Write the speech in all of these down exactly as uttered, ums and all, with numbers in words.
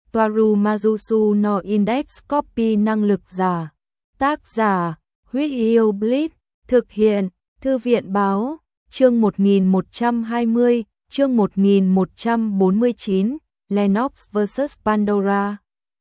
Toaru Majusu no Index Copy năng lực giả. Tác giả, Huyết Yêu Blitz, thực hiện, Thư viện báo, chương một nghìn một trăm hai mươi, chương một nghìn một trăm bốn mươi chín, Lennox versus Pandora.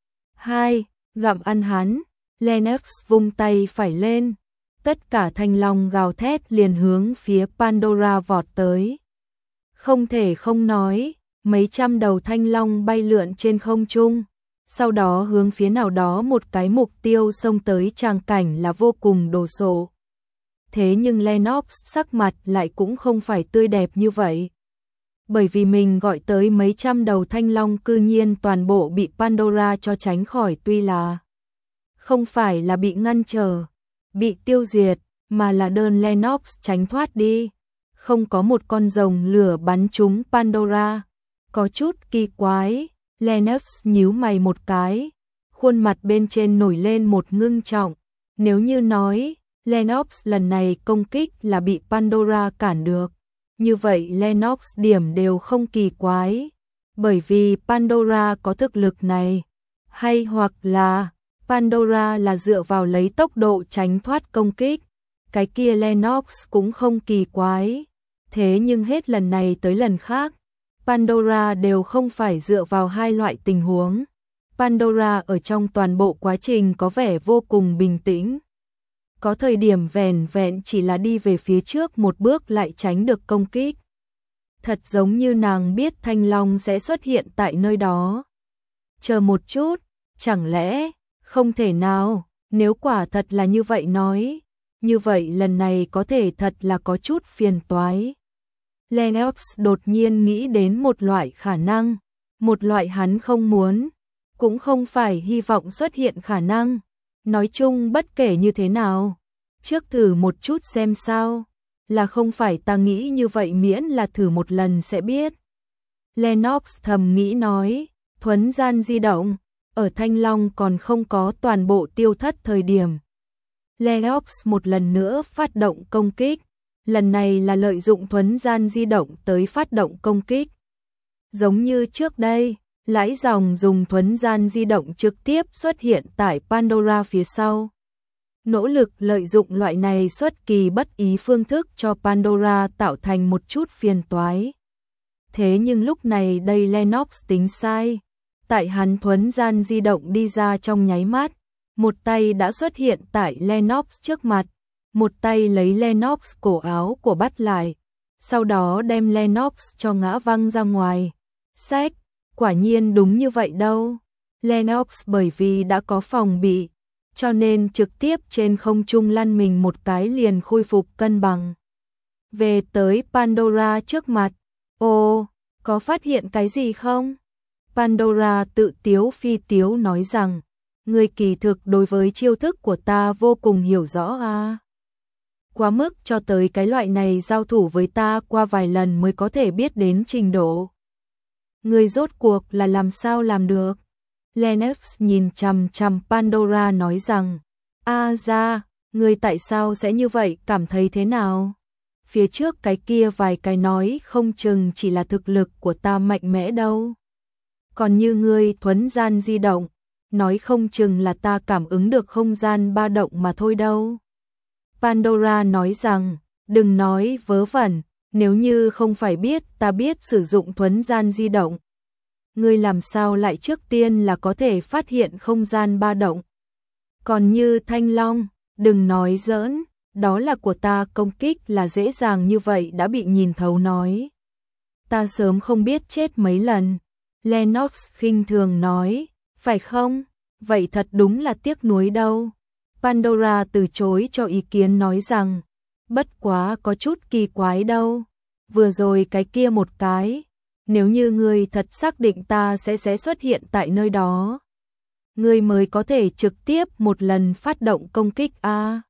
hai. Gặm ăn hắn, Lennox vung tay phải lên, tất cả thanh long gào thét liền hướng phía Pandora vọt tới. Không thể không nói, mấy trăm đầu thanh long bay lượn trên không trung, sau đó hướng phía nào đó một cái mục tiêu xông tới, tràng cảnh là vô cùng đồ sộ. Thế nhưng Lennox sắc mặt lại cũng không phải tươi đẹp như vậy. Bởi vì mình gọi tới mấy trăm đầu thanh long cư nhiên toàn bộ bị Pandora cho tránh khỏi, tuy là không phải là bị ngăn trở, bị tiêu diệt, mà là đơn Lennox tránh thoát đi. Không có một con rồng lửa bắn trúng Pandora. Có chút kỳ quái, Lennox nhíu mày một cái, khuôn mặt bên trên nổi lên một ngưng trọng. Nếu như nói, Lennox lần này công kích là bị Pandora cản được, như vậy Lennox điểm đều không kỳ quái, bởi vì Pandora có thực lực này, hay hoặc là Pandora là dựa vào lấy tốc độ tránh thoát công kích, cái kia Lennox cũng không kỳ quái. Thế nhưng hết lần này tới lần khác, Pandora đều không phải dựa vào hai loại tình huống. Pandora ở trong toàn bộ quá trình có vẻ vô cùng bình tĩnh. Có thời điểm vẻn vẹn chỉ là đi về phía trước một bước lại tránh được công kích. Thật giống như nàng biết thanh long sẽ xuất hiện tại nơi đó. Chờ một chút, chẳng lẽ, không thể nào, nếu quả thật là như vậy nói, như vậy lần này có thể thật là có chút phiền toái. Lennox đột nhiên nghĩ đến một loại khả năng, một loại hắn không muốn, cũng không phải hy vọng xuất hiện khả năng. Nói chung bất kể như thế nào, trước thử một chút xem sao, là không phải ta nghĩ như vậy, miễn là thử một lần sẽ biết. Lennox thầm nghĩ nói, thuấn gian di động, ở thanh long còn không có toàn bộ tiêu thất thời điểm. Lennox một lần nữa phát động công kích, lần này là lợi dụng thuấn gian di động tới phát động công kích. Giống như trước đây, Lãi Dòng dùng thuấn gian di động trực tiếp xuất hiện tại Pandora phía sau. Nỗ lực lợi dụng loại này xuất kỳ bất ý phương thức cho Pandora tạo thành một chút phiền toái. Thế nhưng lúc này đây Lennox tính sai. Tại hắn thuấn gian di động đi ra trong nháy mắt, một tay đã xuất hiện tại Lennox trước mặt, một tay lấy Lennox cổ áo của bắt lại, sau đó đem Lennox cho ngã văng ra ngoài. Xách, quả nhiên đúng như vậy đâu. Lennox bởi vì đã có phòng bị, cho nên trực tiếp trên không trung lăn mình một cái liền khôi phục cân bằng. Về tới Pandora trước mặt, ồ, có phát hiện cái gì không? Pandora tự tiếu phi tiếu nói rằng, người kỳ thực đối với chiêu thức của ta vô cùng hiểu rõ à. Quá mức cho tới cái loại này giao thủ với ta qua vài lần mới có thể biết đến trình độ. Người rốt cuộc là làm sao làm được? Lennox nhìn chằm chằm Pandora nói rằng, a ra, người tại sao sẽ như vậy, cảm thấy thế nào? Phía trước cái kia vài cái nói không chừng chỉ là thực lực của ta mạnh mẽ đâu. Còn như ngươi thuấn gian di động, nói không chừng là ta cảm ứng được không gian ba động mà thôi đâu. Pandora nói rằng, đừng nói vớ vẩn, nếu như không phải biết ta biết sử dụng thuấn gian di động, ngươi làm sao lại trước tiên là có thể phát hiện không gian ba động. Còn như thanh long, đừng nói giỡn, đó là của ta, công kích là dễ dàng như vậy đã bị nhìn thấu nói. Ta sớm không biết chết mấy lần. Lennox khinh thường nói, phải không? Vậy thật đúng là tiếc nuối đâu. Pandora từ chối cho ý kiến nói rằng, bất quá có chút kỳ quái đâu. Vừa rồi cái kia một cái, nếu như ngươi thật xác định ta sẽ sẽ xuất hiện tại nơi đó, ngươi mới có thể trực tiếp một lần phát động công kích a,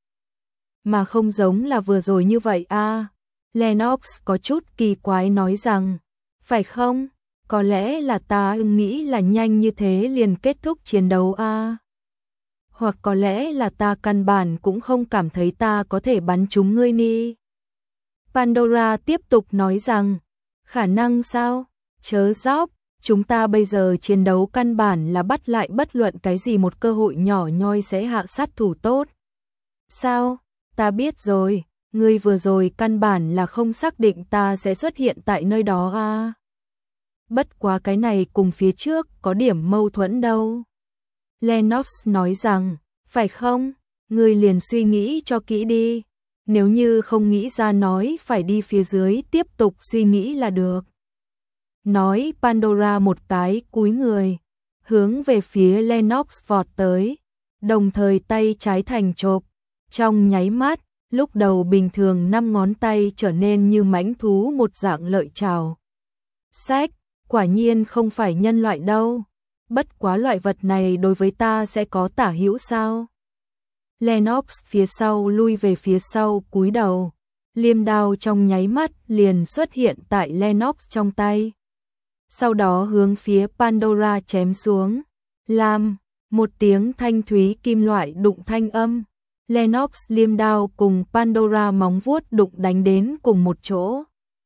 mà không giống là vừa rồi như vậy a. Lennox có chút kỳ quái nói rằng, phải không? Có lẽ là ta nghĩ là nhanh như thế liền kết thúc chiến đấu a. Hoặc có lẽ là ta căn bản cũng không cảm thấy ta có thể bắn trúng ngươi ni. Pandora tiếp tục nói rằng, khả năng sao? Chớ dóc, chúng ta bây giờ chiến đấu căn bản là bắt lại bất luận cái gì một cơ hội nhỏ nhoi sẽ hạ sát thủ tốt. Sao? Ta biết rồi, ngươi vừa rồi căn bản là không xác định ta sẽ xuất hiện tại nơi đó à. Bất quá cái này cùng phía trước có điểm mâu thuẫn đâu. Lennox nói rằng, phải không? Ngươi liền suy nghĩ cho kỹ đi. Nếu như không nghĩ ra nói phải đi phía dưới tiếp tục suy nghĩ là được. Nói Pandora một cái cúi người, hướng về phía Lennox vọt tới, đồng thời tay trái thành chộp, trong nháy mắt, lúc đầu bình thường năm ngón tay trở nên như mãnh thú một dạng lợi trảo. Sách, quả nhiên không phải nhân loại đâu, bất quá loại vật này đối với ta sẽ có tả hữu sao? Lennox phía sau lui về phía sau cúi đầu, liêm đao trong nháy mắt liền xuất hiện tại Lennox trong tay. Sau đó hướng phía Pandora chém xuống, làm một tiếng thanh thúy kim loại đụng thanh âm, Lennox liêm đao cùng Pandora móng vuốt đụng đánh đến cùng một chỗ,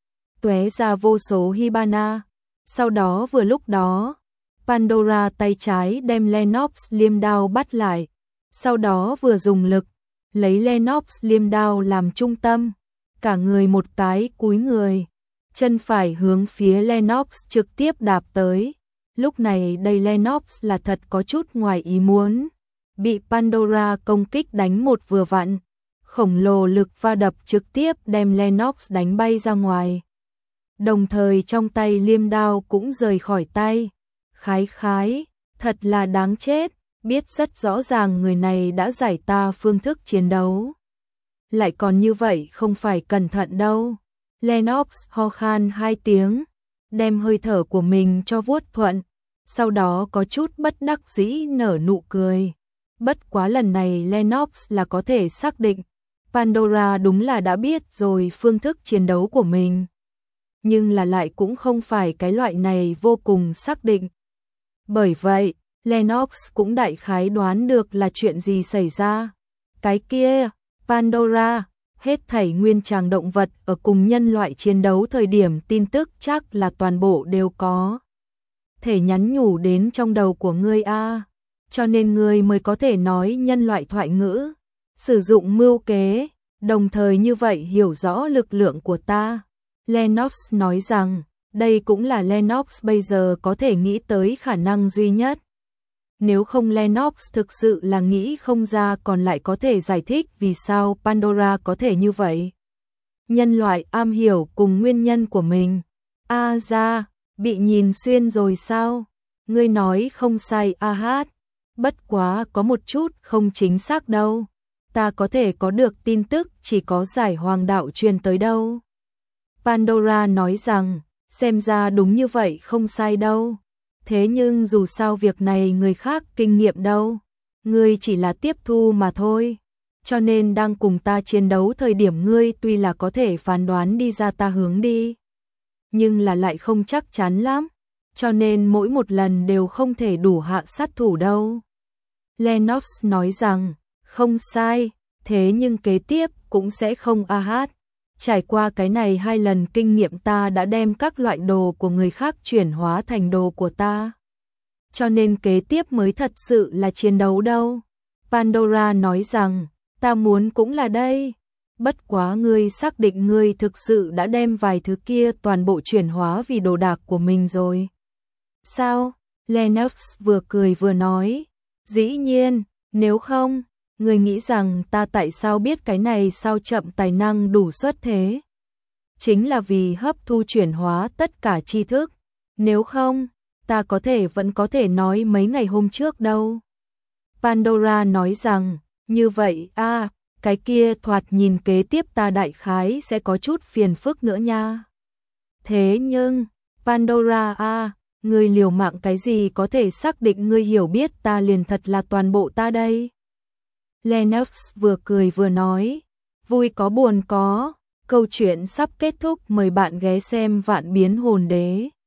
tóe ra vô số hibana. Sau đó vừa lúc đó, Pandora tay trái đem Lennox liêm đao bắt lại, sau đó vừa dùng lực, lấy Lennox liêm đao làm trung tâm, cả người một cái cúi người, chân phải hướng phía Lennox trực tiếp đạp tới. Lúc này đây Lennox là thật có chút ngoài ý muốn, bị Pandora công kích đánh một vừa vặn, khổng lồ lực va đập trực tiếp đem Lennox đánh bay ra ngoài. Đồng thời trong tay liêm đao cũng rời khỏi tay. Khái khái, thật là đáng chết, biết rất rõ ràng người này đã giải ta phương thức chiến đấu. Lại còn như vậy không phải cẩn thận đâu. Lennox ho khan hai tiếng, đem hơi thở của mình cho vuốt thuận, sau đó có chút bất đắc dĩ nở nụ cười. Bất quá lần này Lennox là có thể xác định, Pandora đúng là đã biết rồi phương thức chiến đấu của mình. Nhưng là lại cũng không phải cái loại này vô cùng xác định. Bởi vậy, Lennox cũng đại khái đoán được là chuyện gì xảy ra. Cái kia, Pandora, hết thảy nguyên tràng động vật ở cùng nhân loại chiến đấu thời điểm tin tức chắc là toàn bộ đều có thể nhắn nhủ đến trong đầu của ngươi a, cho nên ngươi mới có thể nói nhân loại thoại ngữ, sử dụng mưu kế, đồng thời như vậy hiểu rõ lực lượng của ta. Lennox nói rằng, đây cũng là Lennox bây giờ có thể nghĩ tới khả năng duy nhất. Nếu không Lennox thực sự là nghĩ không ra còn lại có thể giải thích vì sao Pandora có thể như vậy. Nhân loại am hiểu cùng nguyên nhân của mình. A à ra, bị nhìn xuyên rồi sao? Ngươi nói không sai a hát. Bất quá có một chút không chính xác đâu. Ta có thể có được tin tức chỉ có giải hoàng đạo truyền tới đâu. Pandora nói rằng, xem ra đúng như vậy không sai đâu. Thế nhưng dù sao việc này người khác kinh nghiệm đâu. Ngươi chỉ là tiếp thu mà thôi. Cho nên đang cùng ta chiến đấu thời điểm ngươi tuy là có thể phán đoán đi ra ta hướng đi. Nhưng là lại không chắc chắn lắm. Cho nên mỗi một lần đều không thể đủ hạ sát thủ đâu. Lennox nói rằng, không sai, thế nhưng kế tiếp cũng sẽ không a hát. Trải qua cái này hai lần kinh nghiệm ta đã đem các loại đồ của người khác chuyển hóa thành đồ của ta. Cho nên kế tiếp mới thật sự là chiến đấu đâu. Pandora nói rằng, ta muốn cũng là đây. Bất quá ngươi xác định ngươi thực sự đã đem vài thứ kia toàn bộ chuyển hóa vì đồ đạc của mình rồi. Sao? Lennox vừa cười vừa nói. Dĩ nhiên, nếu không, ngươi nghĩ rằng ta tại sao biết cái này sao chậm tài năng đủ xuất thế? Chính là vì hấp thu chuyển hóa tất cả tri thức. Nếu không, ta có thể vẫn có thể nói mấy ngày hôm trước đâu. Pandora nói rằng, như vậy a, à, cái kia thoạt nhìn kế tiếp ta đại khái sẽ có chút phiền phức nữa nha. Thế nhưng, Pandora a, à, ngươi liều mạng cái gì có thể xác định ngươi hiểu biết ta liền thật là toàn bộ ta đây? Lennox vừa cười vừa nói, vui có buồn có, câu chuyện sắp kết thúc, mời bạn ghé xem Vạn Biến Hồn Đế.